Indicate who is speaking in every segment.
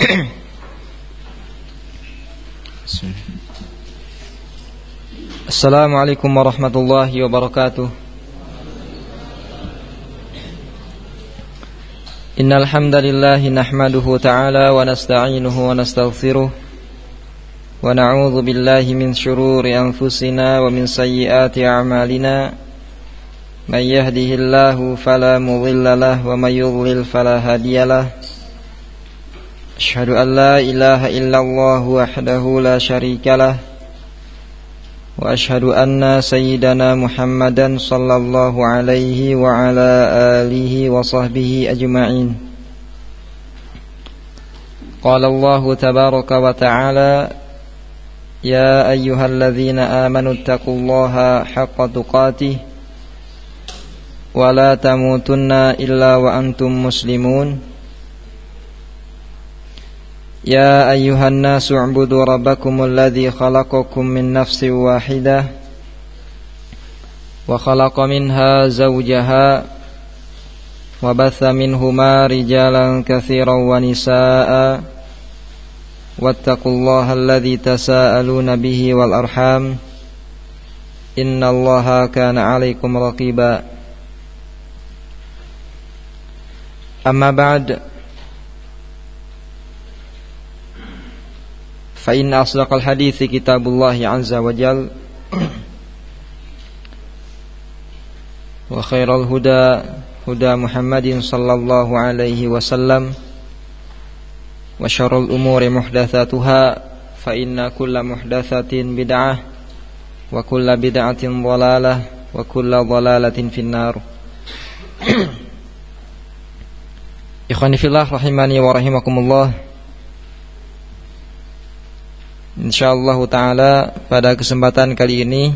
Speaker 1: Assalamualaikum warahmatullahi wabarakatuh. Innal hamdalillah nahmaduhu ta'ala wa nasta'inuhu wa nastaghfiruh wa na'udzu billahi min shururi anfusina wa min sayyiati a'malina. Man yahdihillahu fala mudilla lahu wa may yudlil fala hadiyalah. Asyhadu an la ilaha illallah wahdahu la syarikalah wa asyhadu anna sayyidana Muhammadan sallallahu alaihi wa ala alihi wa sahbihi ajma'in. Qala Allah tabaraka wa ta'ala ya ayyuhalladzina amanu taqullaha haqqa tuqatih wa la tamutunna illa wa antum muslimun. يا أيها الناس اعبدوا ربكم الذي خلقكم من نفس واحدة وخلق منها زوجها وبث منهما رجالا كثيرا ونساء واتقوا الله الذي تساءلون به والأرحام إن الله كان عليكم رقيبا. أما بعد فإن أصدق الحديث كتاب الله عز وجل وخير الهدى هدى محمد صلى الله عليه وسلم وشر الأمور محدثاتها فإن كل محدثة بدعة وكل بدعة ضلالة وكل ضلالة في النار. Ikhwani fillah rahimani wa rahimakumullah. Insyaallah ta'ala pada kesempatan kali ini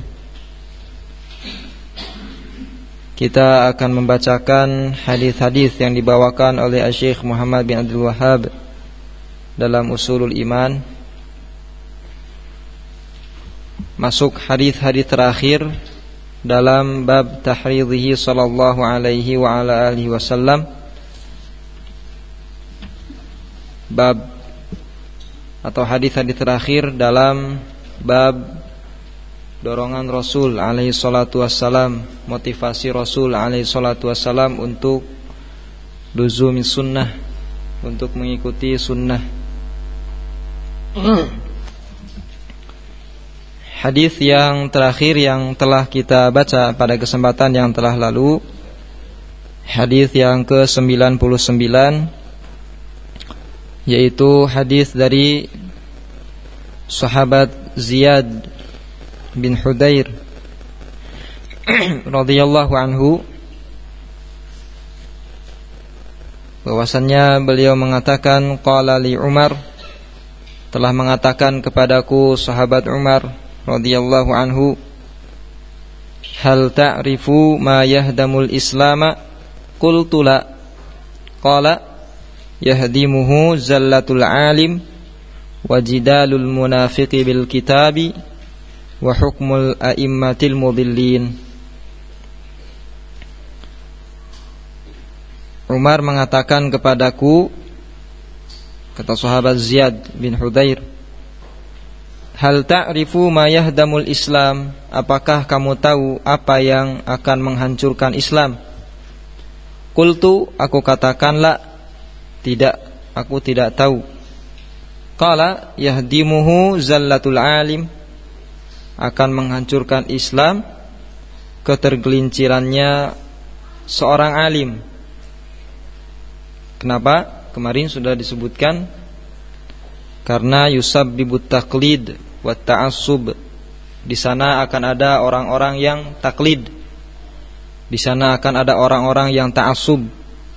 Speaker 1: kita akan membacakan hadis-hadis yang dibawakan oleh Syekh Muhammad bin Abdul Wahhab dalam Ushulul Iman. Masuk hadis-hadis terakhir dalam bab tahridhihi sallallahu alaihi wa ala alihi wasallam. Bab atau hadis-hadis terakhir dalam bab dorongan Rasul alaihi salatu wassalam, motivasi Rasul alaihi salatu wassalam untuk luzumi sunnah, untuk mengikuti sunnah. Hadis yang terakhir yang telah kita baca pada kesempatan yang telah lalu, hadis yang ke-99, yaitu hadis dari sahabat Ziyad bin Hudair radhiyallahu anhu, bahwasannya beliau mengatakan qala li Umar, telah mengatakan kepadaku sahabat Umar radhiyallahu anhu, hal ta'rifu ma yahdamul islama? Qultu la. Qala yahdimuhu zallatul alim wa jidalul munafiqi bil kitabi wa hukmul a'immatil mudillin. Umar mengatakan kepadaku, kata sahabat Ziyad bin Hudair, hal ta'rifu ma yahdamul Islam? Apakah kamu tahu apa yang akan menghancurkan Islam? Qultu, aku katakan la, tidak, aku tidak tahu. Qala yahdimuhu zallatul alim, akan menghancurkan Islam ketergelincirannya seorang alim. Kenapa? Kemarin sudah disebutkan, karena yusabbibut taqlid wa ta'assub. Di sana akan ada orang-orang yang taklid, di sana akan ada orang-orang yang ta'assub,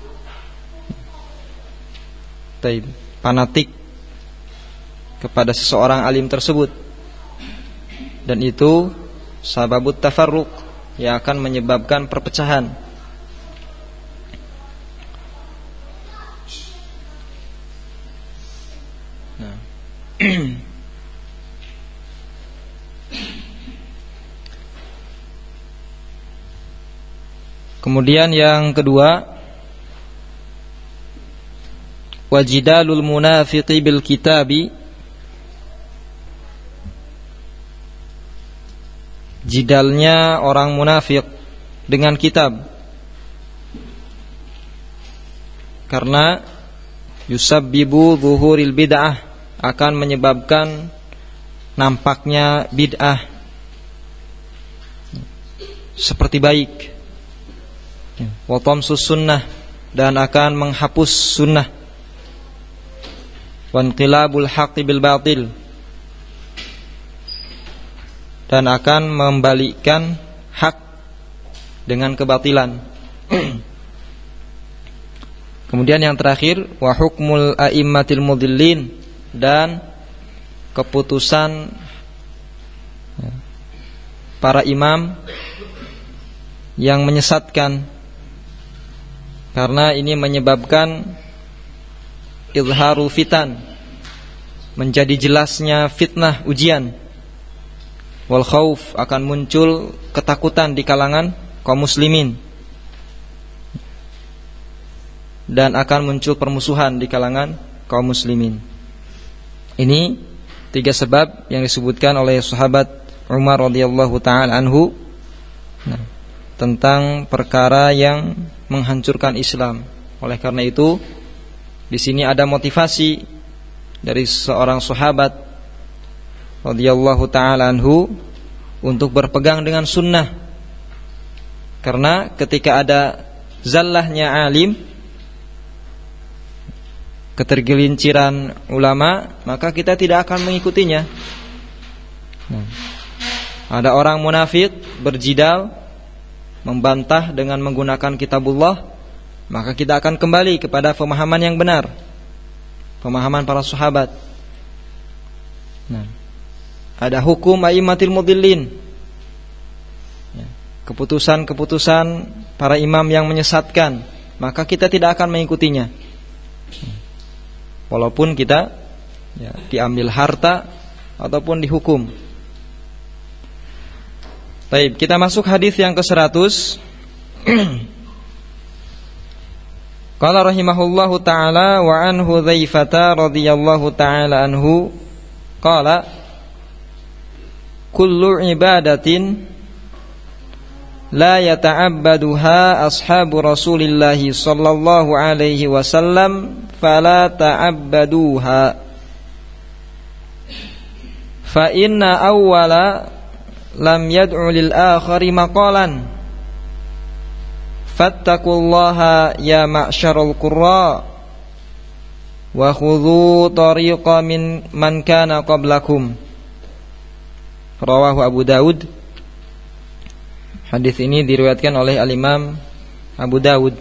Speaker 1: fanatik kepada seseorang alim tersebut, dan itu sababut tafarruq, yang akan menyebabkan perpecahan. Nah. Kemudian yang kedua, wa jidalul munafiqi bil kitabi, jidalnya orang munafik dengan kitab, karena yusabbibu zuhuril bid'ah, akan menyebabkan nampaknya bid'ah seperti baik, wa tamsus sunnah, dan akan menghapus sunnah, wa inqilabul haqqi bil batil, dan akan membalikkan hak dengan kebatilan. Kemudian yang terakhir, wa hukmul a'immatil mudillin, dan keputusan para imam yang menyesatkan, karena ini menyebabkan izharul fitan, menjadi jelasnya fitnah, ujian, wal khauf, akan muncul ketakutan di kalangan kaum muslimin, dan akan muncul permusuhan di kalangan kaum muslimin. Ini 3 sebab yang disebutkan oleh sahabat Umar radhiyallahu taala anhu tentang perkara yang menghancurkan Islam. Oleh karena itu, di sini ada motivasi dari seorang sahabat radhiyallahu taala anhu untuk berpegang dengan sunnah. Karena ketika ada zallahnya alim, ketergelinciran ulama, maka kita tidak akan mengikutinya. Ada orang munafik berjidal, membantah dengan menggunakan kitabullah, maka kita akan kembali kepada pemahaman yang benar, pemahaman para sahabat. Ada hukum a'immatil mudillin, keputusan-keputusan para imam yang menyesatkan, maka kita tidak akan mengikutinya, walaupun kita diambil harta ataupun dihukum. Baik, kita masuk hadis yang ke-100. Qala rahimahullahu taala wa an Hudzaifah radhiyallahu taala anhu qala kullu ibadatin la yata'abbaduha ashabu Rasulillah sallallahu alaihi wasallam fala ta'abbaduha fa inna awwala lam yad'u lil akhari maqalan fattaqullaha ya ma'syarul qurra wa khudhu tariqa min man kana qablakum. Rawahu Abu Daud. Hadis ini diriwayatkan oleh al-Imam Abu Daud.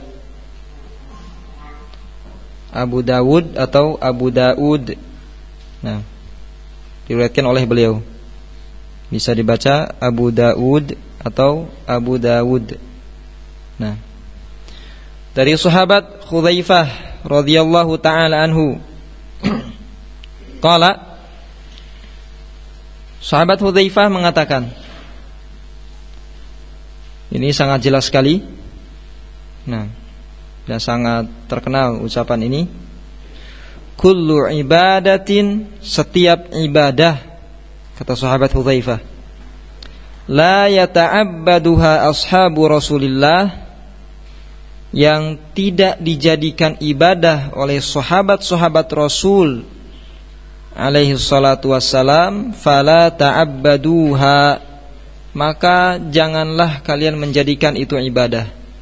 Speaker 1: Abu Daud atau Abu Daud. Nah, diriwayatkan oleh beliau. Bisa dibaca Abu Daud atau Abu Daud. Nah, dari sahabat Hudzaifah radhiyallahu taala anhu. Qala, sahabat Hudzaifah mengatakan, ini sangat jelas sekali. Nah, dan sangat terkenal ucapan ini. Kullu ibadatin, setiap ibadah, kata sahabat Hudzaifah, la yata'abbaduha ashabu Rasulillah, yang tidak dijadikan ibadah oleh sahabat-sahabat Rasul alaihi salatu wassalam, fala ta'abbaduha, maka janganlah kalian menjadikan itu ibadah.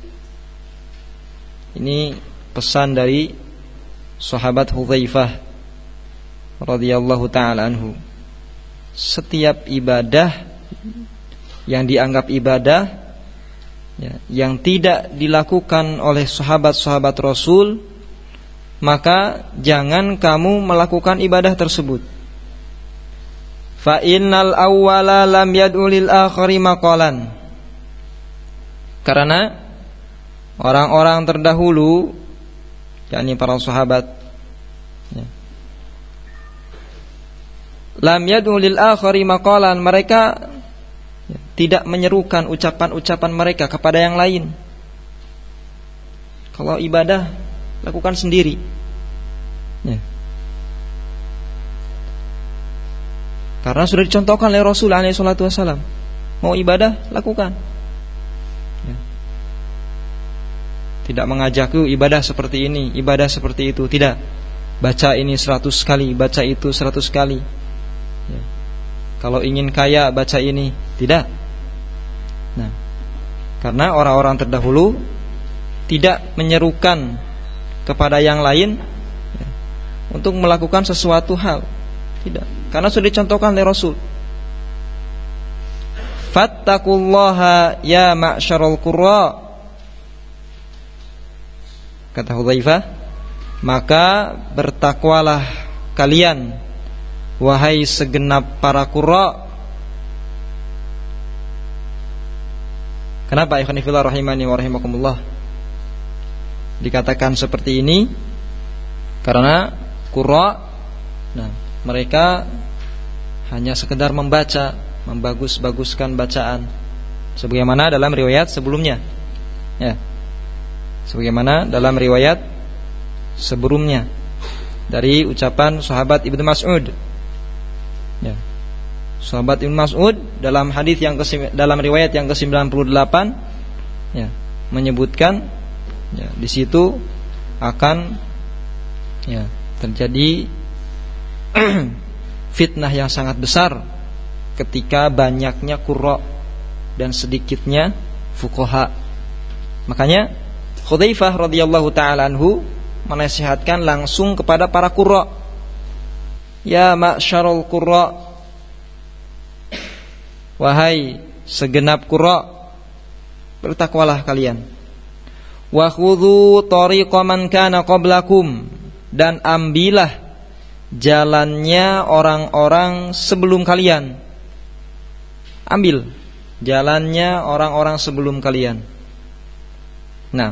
Speaker 1: Ini pesan dari sahabat Hudzaifah radhiyallahu taala anhu. Setiap ibadah yang dianggap ibadah, yang tidak dilakukan oleh sahabat-sahabat Rasul, maka jangan kamu melakukan ibadah tersebut. Fa innal awwala lam yad'u lil akhari maqalan, karena orang-orang terdahulu, yakni para sahabat, lam yad'u lil akhari maqalan, mereka tidak menyerukan ucapan-ucapan mereka kepada yang lain. Kalau ibadah, lakukan sendiri. Ya. Karena sudah dicontohkan oleh Rasul alaihi salatu wasallam. Mau ibadah, lakukan. Ya. Tidak mengajak ibadah seperti ini, ibadah seperti itu, tidak. Baca ini 100 kali, baca itu 100 kali. Ya. Kalau ingin kaya, baca ini, tidak. Nah, karena orang-orang terdahulu tidak menyerukan kepada yang lain ya, untuk melakukan sesuatu hal, tidak. Karena sudah dicontohkan oleh Rasul. Fattaqullaha ya ma'syarul qurra. Kata Hudzaifah, maka bertakwalah kalian wahai segenap para qurra. Kenapa ikhwan fillah rahimani wa rahimakumullah dikatakan seperti ini? Karena qurra, nah, mereka hanya sekedar membaca, membagus-baguskan bacaan, sebagaimana dalam riwayat sebelumnya. Ya. Sebagaimana dalam riwayat sebelumnya dari ucapan sahabat Ibnu Mas'ud. Ya. Sahabat Ibnu Mas'ud dalam hadis yang dalam riwayat yang ke-98 ya, menyebutkan ya, di situ akan ya, terjadi fitnah yang sangat besar ketika banyaknya qurra dan sedikitnya fuqaha. Makanya Hudzaifah radhiyallahu taala anhu menasihatkan langsung kepada para qurra. Ya ma'syarul qurra, wahai segenap qurra, bertakwalah kalian. Wa khudhu tariqa man kana qablakum, dan ambillah jalannya orang-orang sebelum kalian. Ambil jalannya orang-orang sebelum kalian. Nah,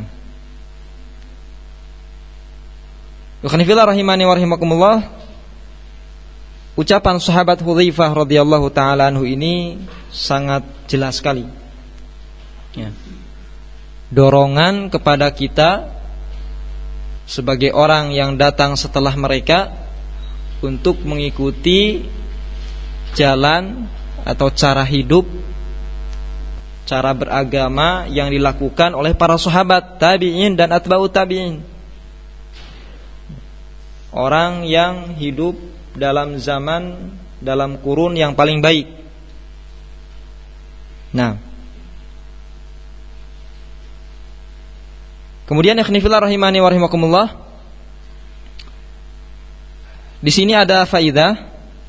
Speaker 1: Ikhwanifillah rahimani wa rahimakumullah, ucapan sahabat Hudzaifah radhiyallahu taala anhu ini sangat jelas sekali. Ya. Dorongan kepada kita sebagai orang yang datang setelah mereka untuk mengikuti jalan atau cara hidup, cara beragama yang dilakukan oleh para sahabat, tabi'in dan atba'ut tabi'in. Orang yang hidup dalam zaman, dalam kurun yang paling baik. Nah, kemudian ikhwanifillah rahimani wa rahimakumullah, di sini ada faidah.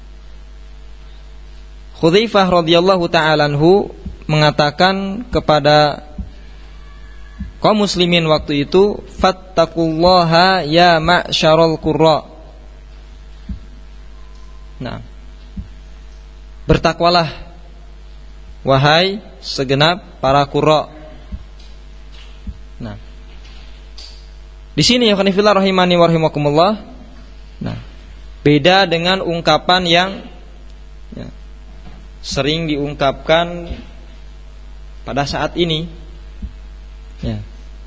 Speaker 1: Hudzaifah radhiyallahu ta'ala anhu mengatakan kepada kaum muslimin waktu itu, fattaqullaha ya ma'syarul qurra. Nah, bertakwalah wahai segenap para qurra. Nah, di sini ya khonifillah rahimani wa rahimakumullah. Nah, beda dengan ungkapan yang ya, sering diungkapkan pada saat ini. Ya.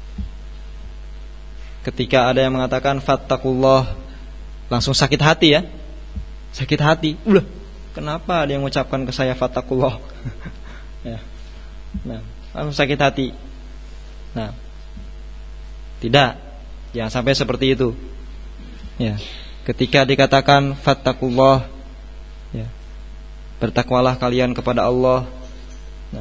Speaker 1: Ketika ada yang mengatakan fattaqullah, langsung sakit hati ya. Sakit hati. Ulah, kenapa dia mengucapkan ke saya fattaqullah? Ya. Nah, langsung sakit hati. Nah, tidak. Jangan sampai seperti itu. Ya. Ketika dikatakan fattaqullah, ya, bertakwalah kalian kepada Allah. Nah,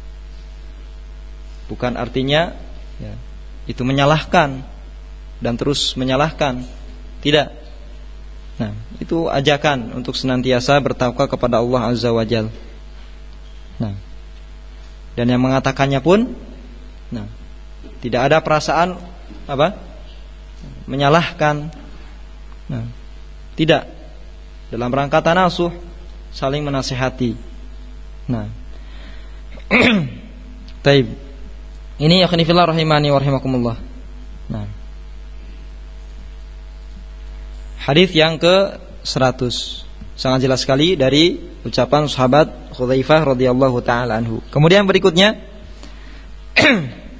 Speaker 1: bukan artinya ya, itu menyalahkan dan terus menyalahkan. Tidak. Nah, itu ajakan untuk senantiasa bertakwa kepada Allah Azza wa Jalla. Nah, dan yang mengatakannya pun, nah, tidak ada perasaan apa? Menyalahkan. Nah, tidak. Dalam rangka tanasuh, saling menasihati. Nah, taib. Ini ya khonifillah rahimani wa rahimakumullah. Nah, hadis yang ke-100 sangat jelas sekali dari ucapan sahabat Hudzaifah radhiyallahu taala anhu. Kemudian berikutnya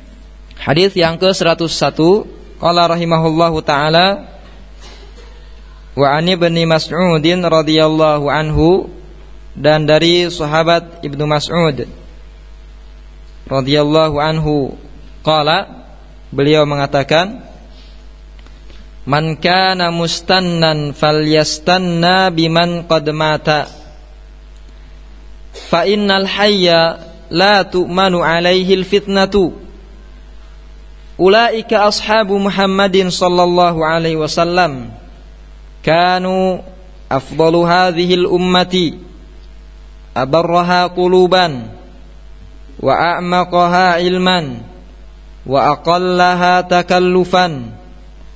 Speaker 1: hadis yang ke-101, qala rahimahullahu taala, Wa an Ibnu Mas'udin radhiyallahu anhu, dan dari sahabat Ibnu Mas'ud radhiyallahu anhu qala, beliau mengatakan, man kana mustannan falyastanna biman qad mata fa innal hayya la tu'manu alaihi alfitnatu ulaika ashabu Muhammadin sallallahu alaihi wasallam kanu afdalu hadhihi al-ummati abarraha quluban wa a'maqaha ilman wa aqallaha takallufan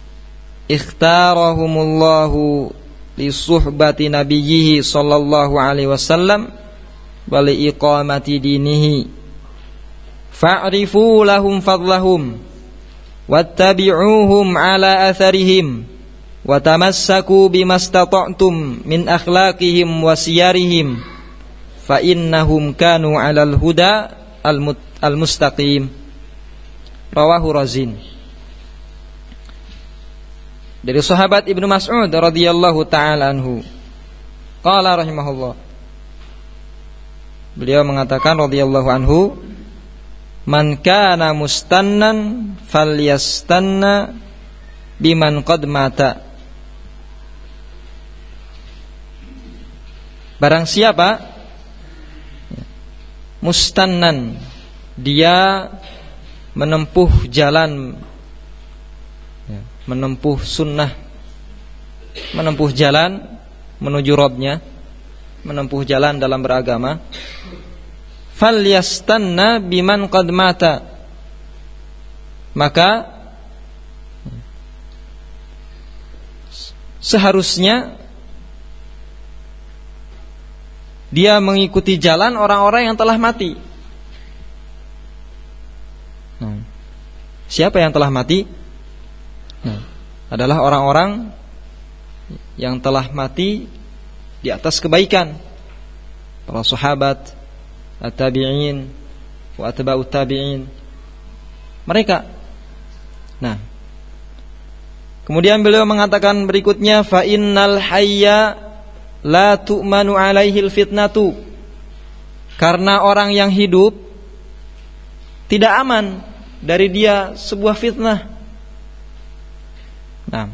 Speaker 1: ikhtarahumullahu li suhbati nabiyhi sallallahu alaihi wasallam wa li iqamati dinihi fa'rifu lahum fadlahum wattabi'uhum ala atharihim wa tamassaku bimastata'tum min akhlaqihim wa siyarihim fa innahum kanu 'alal huda al-mustaqim. Rawahu Razin. Dari sahabat Ibnu Mas'ud radhiyallahu taala anhu, qala rahimahullah, beliau mengatakan radhiyallahu anhu, man kana mustannan falyastanna biman qad mata. Barang siapa mustannan, dia menempuh jalan, menempuh sunnah, menempuh jalan menuju Rabbnya, menempuh jalan dalam beragama, falyastanna biman qad mata, maka seharusnya dia mengikuti jalan orang-orang yang telah mati. Siapa yang telah mati? Adalah orang-orang yang telah mati di atas kebaikan, para sahabat, at-tabi'in wa atba'ut tabi'in, mereka. Nah, kemudian beliau mengatakan berikutnya, fa innal hayya la tu'manu alaihil fitnatu, karena orang yang hidup tidak aman dari dia sebuah fitnah. Nah,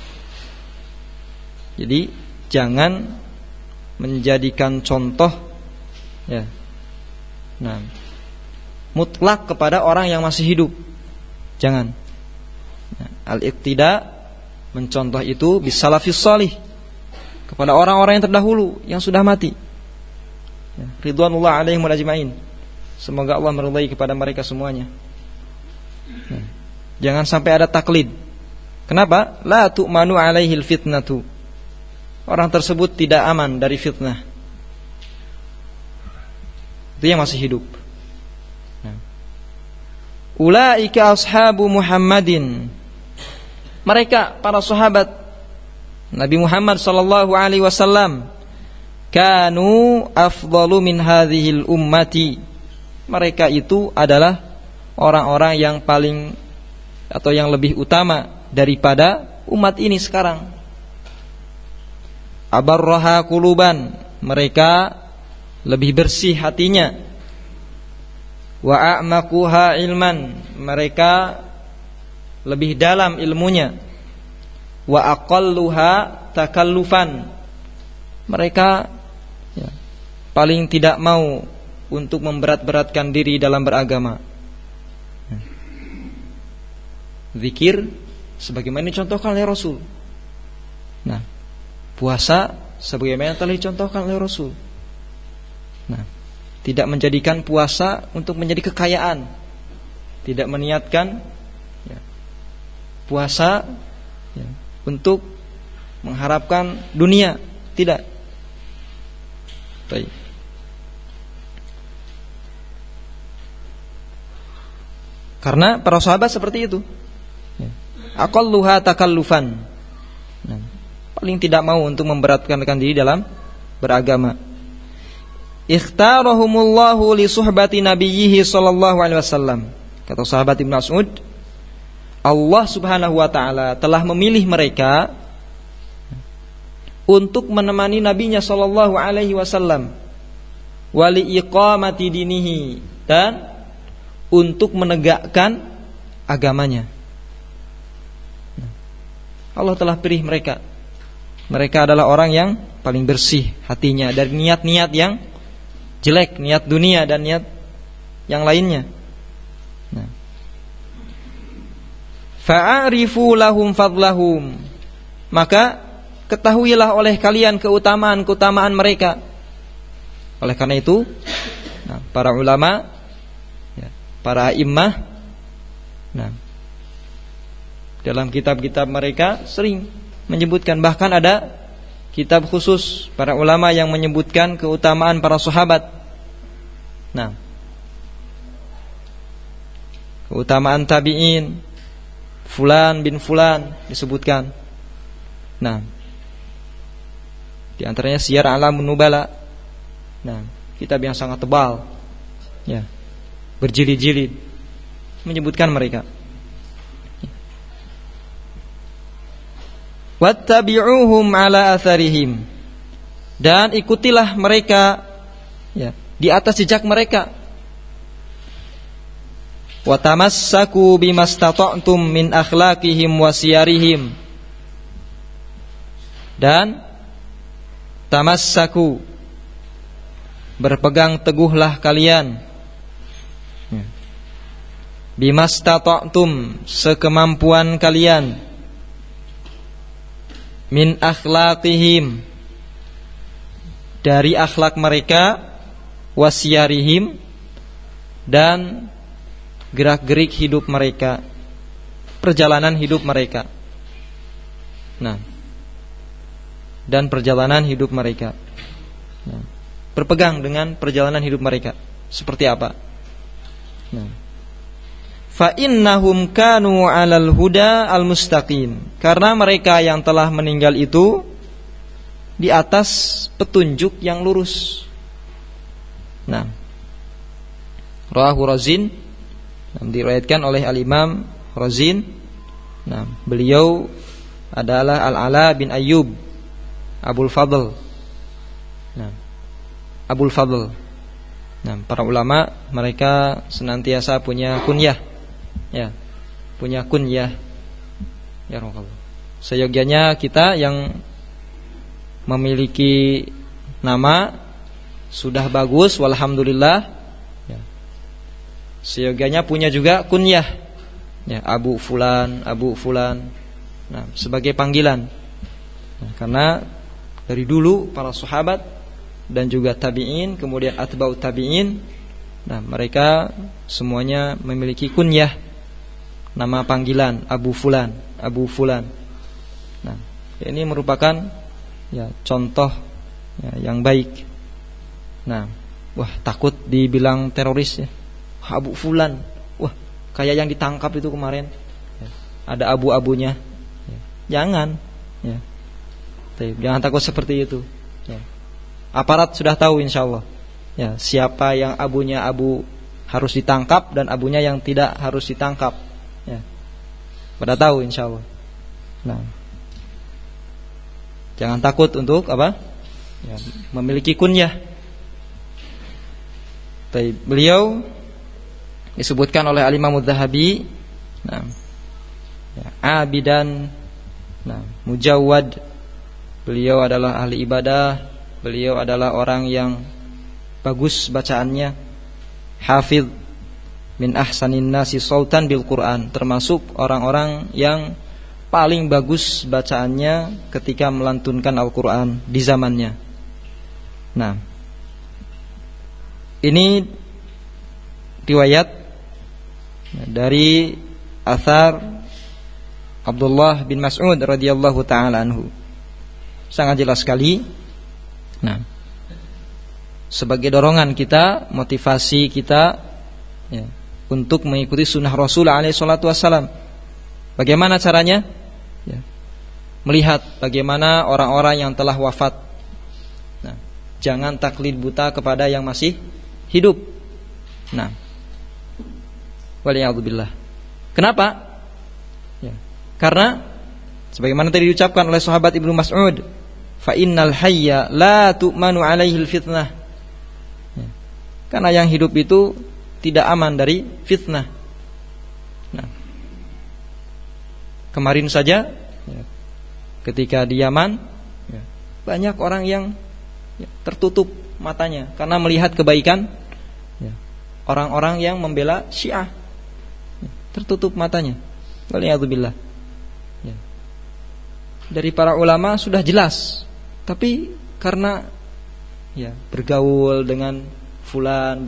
Speaker 1: jadi jangan menjadikan contoh, ya, nah, mutlak kepada orang yang masih hidup. Jangan. Nah, al-iqtida, mencontoh itu bisalafis shalih, kepada orang-orang yang terdahulu yang sudah mati. Ya, ridwanullah alaihim wal ajmain. Semoga Allah meridai kepada mereka semuanya. Nah, jangan sampai ada taklid. Kenapa? La tu'manu alaihil fitnatu. Orang tersebut tidak aman dari fitnah. Itu yang masih hidup. Ulaika ashabu Muhammadin. Mereka para sahabat Nabi Muhammad sallallahu alaihi wasallam, kanu afdalu min hadhil ummati. Mereka itu adalah orang-orang yang paling atau yang lebih utama daripada umat ini sekarang. Abarraha quluban, mereka lebih bersih hatinya. Wa a'maquha ilman, mereka lebih dalam ilmunya. Wa aqalluha takallufan, mereka paling tidak mau untuk memberat-beratkan diri dalam beragama. Zikir sebagaimana dicontohkan oleh Rasul. Nah, puasa sebagaimana telah dicontohkan oleh Rasul. Nah, tidak menjadikan puasa untuk menjadi kekayaan, tidak meniatkan puasa untuk mengharapkan dunia, tidak. Baik. Karena para sahabat seperti itu. Aqalluha takallufan. Nah, paling tidak mau untuk memberatkan diri dalam beragama. Ikhtarahumullahu li suhbati nabiyhi sallallahu alaihi wasallam. Kata sahabat Ibnu Mas'ud, Allah Subhanahu wa taala telah memilih mereka untuk menemani nabinya sallallahu alaihi wasallam, wali iqamati dinihi, dan untuk menegakkan agamanya. Allah telah pilih mereka. Mereka adalah orang yang paling bersih hatinya dari niat-niat yang jelek, niat dunia dan niat yang lainnya. Fa'arifu lahum fadlahum, maka ketahuilah oleh kalian keutamaan mereka. Oleh karena itu, para ulama, para a'immah, dalam kitab-kitab mereka sering menyebutkan, bahkan ada kitab khusus para ulama yang menyebutkan keutamaan para sahabat. Keutamaan tabi'in, fulan bin fulan disebutkan. Di antaranya Siyar A'lamun Nubala. Kitab yang sangat tebal, berjilid-jilid, menyebutkan mereka. Wattabi'uhum ala atharihim, dan ikutilah mereka di atas jejak mereka. Wa tamassaku bimastata'tum min akhlaqihim wa siyarihim, dan tamassaku, berpegang teguhlah kalian, bimastata'tum, sekemampuan kalian, min akhlaqihim, dari akhlak mereka, wasiyarihim, dan gerak-gerik hidup mereka, perjalanan hidup mereka. Dan perjalanan hidup mereka, berpegang dengan perjalanan hidup mereka seperti apa? Fa innahum kanu 'alal huda al-mustaqim, karena mereka yang telah meninggal itu di atas petunjuk yang lurus. Rawahu Razin, diriwayatkan oleh Al-Imam Razin. Beliau adalah Al-Ala bin Ayyub Abul Fadl. Abul Fadl. Para ulama mereka senantiasa punya kunyah. Punya kunyah. Ya Rasulullah. Seyogianya kita yang memiliki nama sudah bagus, walhamdulillah. Seyogianya punya juga kunyah. Abu Fulan, Abu Fulan. Sebagai panggilan. Karena dari dulu para sahabat dan juga tabi'in, kemudian atba'ut tabi'in, mereka semuanya memiliki kunyah, nama panggilan, Abu Fulan, Abu Fulan. Ini merupakan contoh yang baik. Wah, takut dibilang teroris ya. Abu Fulan, wah, kayak yang ditangkap itu kemarin, ada abu-abunya. Jangan, jangan takut seperti itu. Aparat sudah tahu insyaallah siapa yang abunya abu harus ditangkap dan abunya yang tidak harus ditangkap. Pada tahu insyaallah. Jangan takut untuk memiliki kunyah. Beliau disebutkan oleh Al-Imam Adz-Dzahabi, abidan, mujawwad. Beliau adalah ahli ibadah, beliau adalah orang yang bagus bacaannya, hafidh, min ahsanin nasi sautan bil Quran, termasuk orang-orang yang paling bagus bacaannya ketika melantunkan Al-Quran di zamannya. Ini riwayat dari athar Abdullah bin Mas'ud radhiyallahu ta'ala anhu. Sangat jelas sekali. Sebagai dorongan kita, motivasi kita untuk mengikuti sunnah Rasul alaihi salatu wassalam. Bagaimana caranya? Melihat bagaimana orang-orang yang telah wafat. Jangan taklid buta kepada yang masih hidup. Waliyadzubillah. Kenapa? Karena sebagaimana tadi diucapkan oleh sahabat Ibnu Mas'ud, fa innal hayya la tu'manu alaihi fitnah. Karena yang hidup itu tidak aman dari fitnah. Nah, kemarin saja ketika di Yaman, banyak orang yang tertutup matanya karena melihat kebaikan orang-orang yang membela Syiah, tertutup matanya. Waliyadzubillah. Dari para ulama sudah jelas, tapi karena bergaul dengan fulan,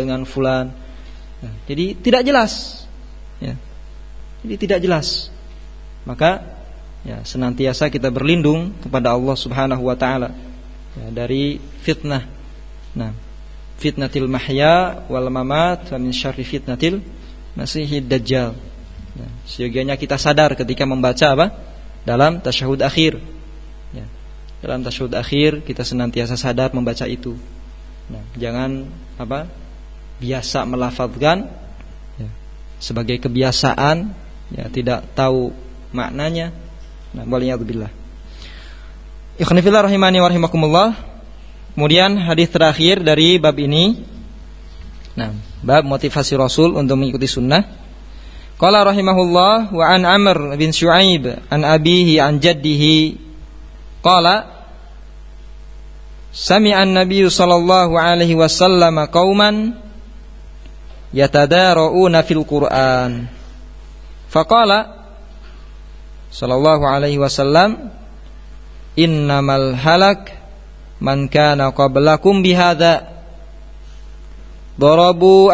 Speaker 1: jadi tidak jelas. Jadi tidak jelas. Maka senantiasa kita berlindung kepada Allah Subhanahu wa taala dari fitnah. Nah, fitnatil mahya wal mamat wa min syarri fitnatil masihid dajjal. Nah, seyogianya kita sadar ketika membaca dalam tasyahud akhir. Dalam tasyahud akhir kita senantiasa sadar membaca itu. Nah, jangan biasa melafazkan sebagai kebiasaan, tidak tahu maknanya. Nah, waliyadzubillah. Ikhwan fillah rahimani wa rahimakumullah. Kemudian hadis terakhir dari bab ini. Nah, bab motivasi Rasul untuk mengikuti sunnah. Qala rahimahullah wa an Amr bin Syu'aib an abihi an jaddihi qala sami'a an-nabiy sallallahu alaihi wasallam qauman yatadara'una fil Qur'an faqala sallallahu alaihi wasallam innamal halak man kana qablakum bihadza darabu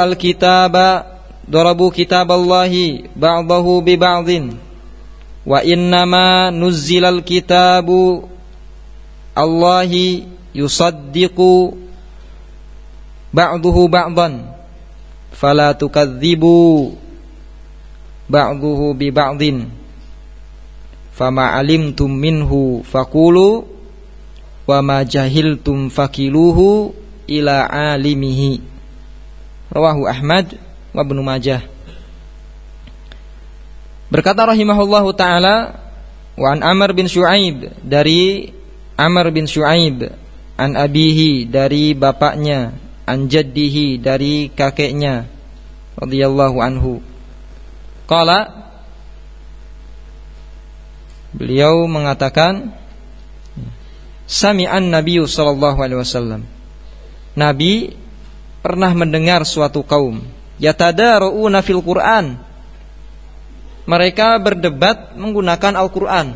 Speaker 1: kitaballahi ba'dahu bi ba'din wa innama nuzzilal kitabu Allahi yusaddiqu ba'dahu ba'dan fala tukadzibu ba'dahu bi ba'din fama alimtum minhu faqulu wa ma jahiltum fakiluhu ila alimihi. Rawahu Ahmad wa Ibnu Majah. Berkata rahimahullahu taala wa an Amr bin Syu'aib, dari Amr bin Syu'aib, an abihi, dari bapaknya, an jaddihi, dari kakeknya, radhiyallahu anhu. Qala, beliau mengatakan, sami'an nabiyyu sallallahu alaihi wasallam, Nabi pernah mendengar suatu kaum yatadara'una fil Qur'an, mereka berdebat menggunakan Al-Qur'an.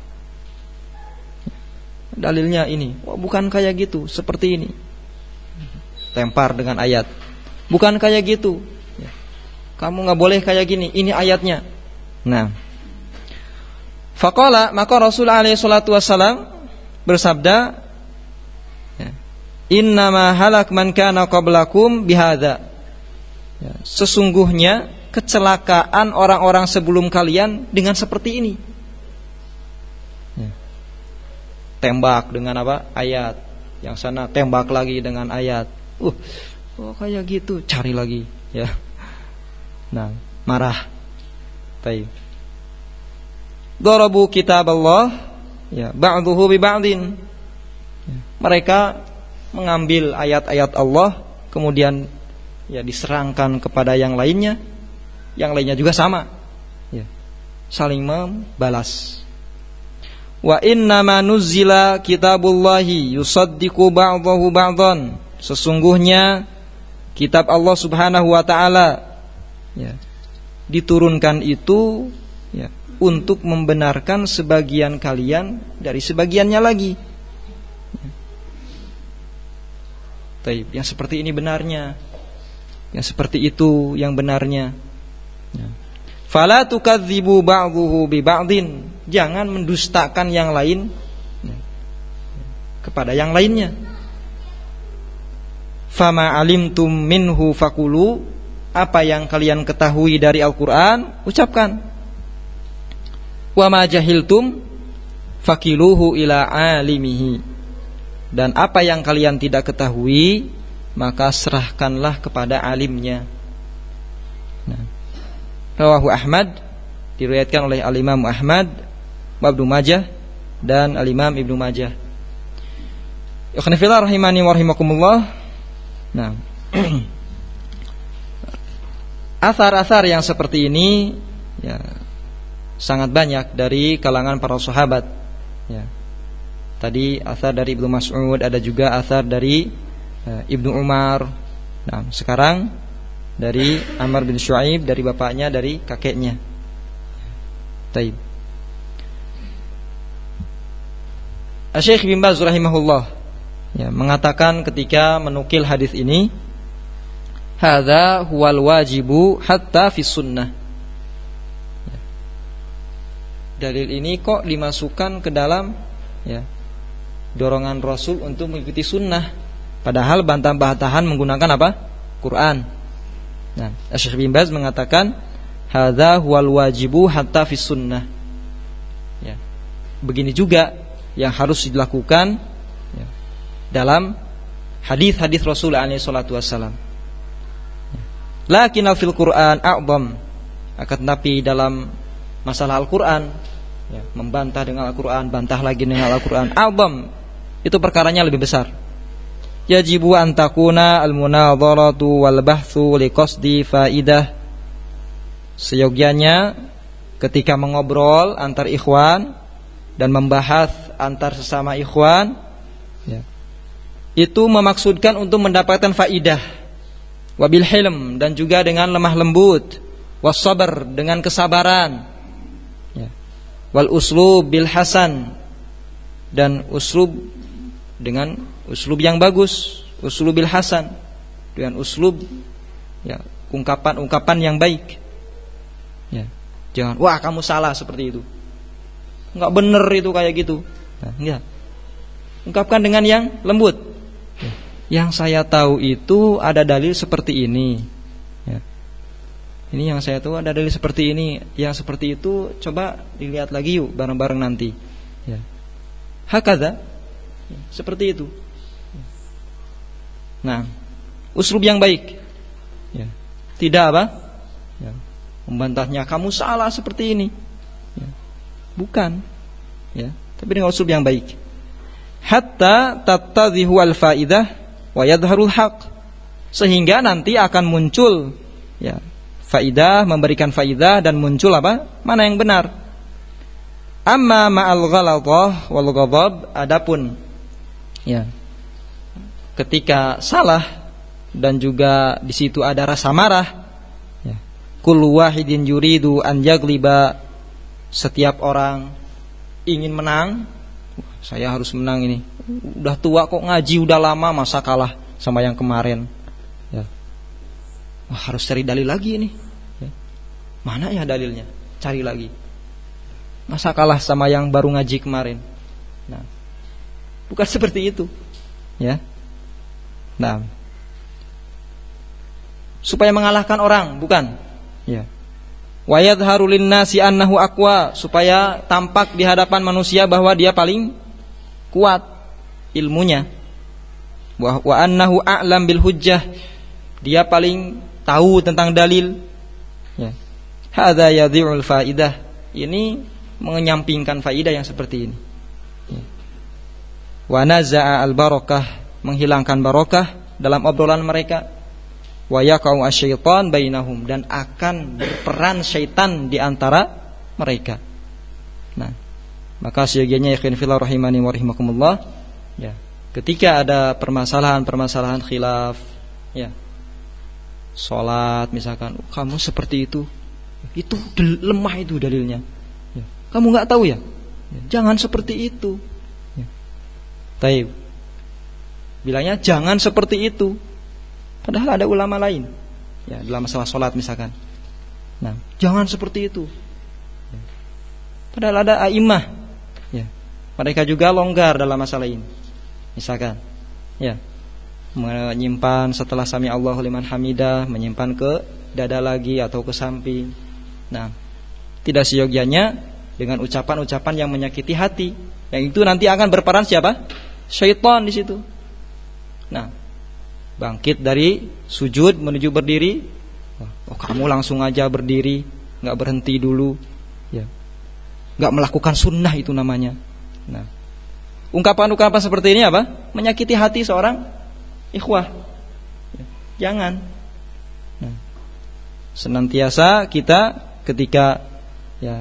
Speaker 1: Dalilnya ini, bukan kayak gitu, seperti ini, lempar dengan ayat, bukan kayak gitu, kamu gak boleh kayak gini, ini ayatnya. Nah, faqala, maka Rasul alaihi salatu wassalam bersabda, innama halak man kana qablakum bihadza, sesungguhnya kecelakaan orang-orang sebelum kalian dengan seperti ini. Tembak dengan ayat, yang sana tembak lagi dengan ayat. Kayak gitu, cari lagi, ya. Nah, marah. Baik. Darabu kitaballah, ba'duhu bi ba'din. Mereka mengambil ayat-ayat Allah, kemudian diserangkan kepada yang lainnya juga sama, saling membalas. Wa innama nuzzila kitabullahi yusaddiqu ba'dahu ba'dan, sesungguhnya kitab Allah Subhanahu wa taala diturunkan itu untuk membenarkan sebagian kalian dari sebagiannya lagi. Yang seperti ini benarnya, yang seperti itu yang benarnya. Fala tukadzibu ba'dahu bi ba'din, jangan mendustakan yang lain kepada yang lainnya. Fama alimtum minhu faqulu, apa yang kalian ketahui dari Al-Qur'an ucapkan. Wa ma jahiltum fakiluhu ila alimihi, dan apa yang kalian tidak ketahui maka serahkanlah kepada alimnya. Rawahu Ahmad, diriwayatkan oleh Al-Imam Ahmad, Ibnu Majah, dan Al-Imam Ibnu Majah. Ikhwani fillah rahimani wa rahimakumullah. Nah, asar-asar yang seperti ini ya sangat banyak dari kalangan para sahabat. Ya. Tadi asar dari Ibnu Mas'ud, ada juga asar dari Ibnu Umar. Nah, sekarang dari Amr bin Syuaib, dari bapaknya, dari kakeknya. Taib. Syekh bin Baz rahimahullah ya, mengatakan ketika menukil hadis ini, hadza huwal wajibu hatta fi sunnah. Ya. Dalil ini kok dimasukkan ke dalam ya dorongan Rasul untuk mengikuti sunnah, padahal bantah-bantahan menggunakan apa? Quran. Nah, Syekh bin Baz mengatakan hadza huwal wajibu hatta fi sunnah. Ya. Begini juga yang harus dilakukan ya, dalam hadis-hadis Rasul alaihi salatu wassalam. Lakin fil Quran a'zam, akan tetapi dalam masalah Al-Quran ya, membantah dengan Al-Quran, bantah lagi dengan Al-Quran, a'zam, itu perkaranya lebih besar. Yajibu an takuna al-munadharatu wal bahthu liqasdi faidah. Seyogianya ketika mengobrol antar ikhwan dan membahas antar sesama ikhwan ya, itu memaksudkan untuk mendapatkan faidah, wabil hilm, dan juga dengan lemah lembut, wassabar, dengan kesabaran ya, wal uslub bil hasan, dan uslub dengan uslub yang bagus, uslub bil hasan, dengan uslub ya, ungkapan-ungkapan yang baik ya. Jangan wah kamu salah seperti itu, enggak bener itu kayak gitu. Nah, enggak. Ungkapkan dengan yang lembut. Ya. Yang saya tahu itu ada dalil seperti ini. Ya. Ini yang saya tahu ada dalil seperti ini. Yang seperti itu coba dilihat lagi yuk bareng-bareng nanti. Ya. Hakadha. Ya, seperti itu. Nah, uslub yang baik. Ya. Tidak apa? Ya. Membantahnya kamu salah seperti ini. Ya. Bukan, ya, tapi dengan uslub yang baik. Hatta tattadhihu al-faidah wa yadhharul haq, sehingga nanti akan muncul ya faidah, memberikan faidah, dan muncul apa? Mana yang benar. Amma ma'al ghaladhah wal ghadab, adapun ya ketika salah dan juga di situ ada rasa marah ya, kullu wahidin yuridu an yagliba, setiap orang ingin menang. Saya harus menang ini. Udah tua kok ngaji, udah lama, masa kalah sama yang kemarin ya. Wah, harus cari dalil lagi ini ya. Mana ya dalilnya? Cari lagi. Masa kalah sama yang baru ngaji kemarin. Nah, bukan seperti itu ya. Nah, supaya mengalahkan orang, bukan ya. Wa yadhharu lin-nasi annahu aqwa, supaya tampak di hadapan manusia bahwa dia paling kuat ilmunya. Wa annahu a'lam bil hujjah, dia paling tahu tentang dalil. Ya. Hadza yadhi'ul faidah, ini menyampingkan faidah yang seperti ini. Ya. Wa naza'a al barakah, menghilangkan barakah dalam obrolan mereka. Wa yaqa'u asyaitan bainahum, dan akan berperan syaitan di antara mereka. Nah, maka seyogianya ikhwan fillah rahimani wa rahimakumullah ya, ketika ada permasalahan khilaf ya, salat misalkan, kamu seperti itu lemah itu dalilnya ya. Kamu enggak tahu ya? Jangan seperti itu ya. Taib. Bilangnya jangan seperti itu, padahal ada ulama lain ya, dalam masalah salat misalkan. Nah, jangan seperti itu ya. Padahal ada a'immah ya, mereka juga longgar dalam masalah ini. Misalkan ya, menyimpan setelah sami Allahu liman hamidah, menyimpan ke dada lagi atau ke samping. Nah, tidak seyogianya dengan ucapan-ucapan yang menyakiti hati. Yang itu nanti akan berperan siapa? Syaitan di situ. Nah, bangkit dari sujud menuju berdiri, oh kamu langsung aja berdiri, nggak berhenti dulu, ya, nggak melakukan sunnah itu namanya. Nah, ungkapan-ungkapan seperti ini apa? Menyakiti hati seorang ikhwah. Jangan. Nah, senantiasa kita ketika ya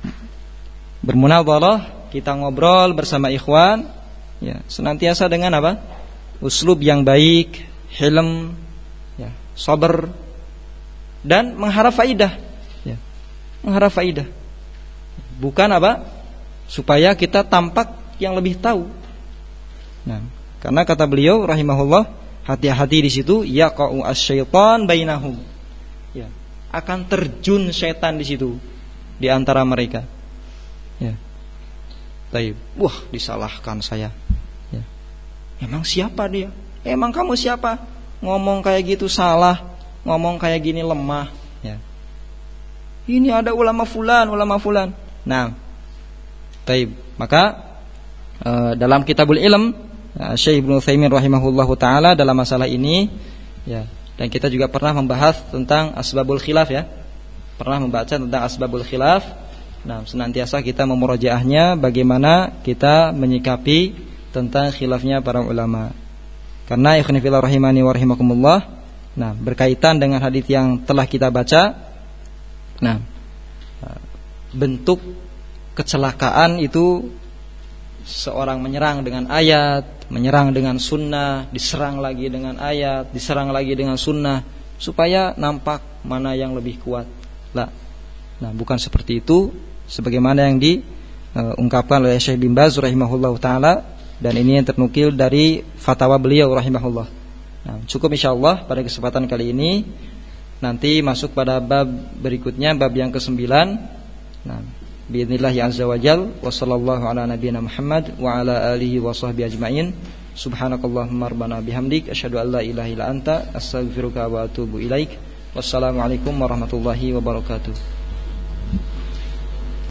Speaker 1: bermunadharah, kita ngobrol bersama ikhwan, ya, senantiasa dengan apa? Uslub yang baik, hilm, ya, sabar, dan mengharap faidah, ya, mengharap faidah. Bukan apa? Supaya kita tampak yang lebih tahu. Nah, karena kata beliau rahimahullah, hati-hati di situ, yaqa'u asy-syaitan bainahum. Ya, akan terjun setan di situ di antara mereka. Ya. Taib. Wah, disalahkan saya. Ya. Emang siapa dia? Emang kamu siapa? Ngomong kayak gitu salah, ngomong kayak gini lemah. Ya. Ini ada ulama fulan. Nah, taib. Maka dalam Kitabul Ilm, Syekh Ibnu Utsaimin rahimahullahu taala dalam masalah ini, ya, dan kita juga pernah membahas tentang asbabul khilaf, ya. Pernah membaca tentang asbabul khilaf. Nah, senantiasa kita memurojaahnya bagaimana kita menyikapi tentang khilafnya para ulama. Karena ikhwan fillah rahimani wa rahimakumullah, nah, berkaitan dengan hadis yang telah kita baca. Nah, bentuk kecelakaan itu seorang menyerang dengan ayat, menyerang dengan sunnah, diserang lagi dengan ayat, diserang lagi dengan sunnah, supaya nampak mana yang lebih kuat. Nah, bukan seperti itu, sebagaimana yang diungkapkan oleh Syekh bin Baz rahimahullah taala, dan ini yang ternukil dari fatwa beliau rahimahullah. Nah, cukup insyaallah pada kesempatan kali ini. Nanti masuk pada bab berikutnya, bab yang ke-9. Nah, biidznillah azza wajal, wa sallallahu ala nabiyyina Muhammad wa ala alihi wa sahbihi ajmain. Subhanakallahumma rabbana bihamdik, asyhadu an la ilaha illa anta, astaghfiruka wa atubu ilaik. Wassalamualaikum warahmatullahi wabarakatuh.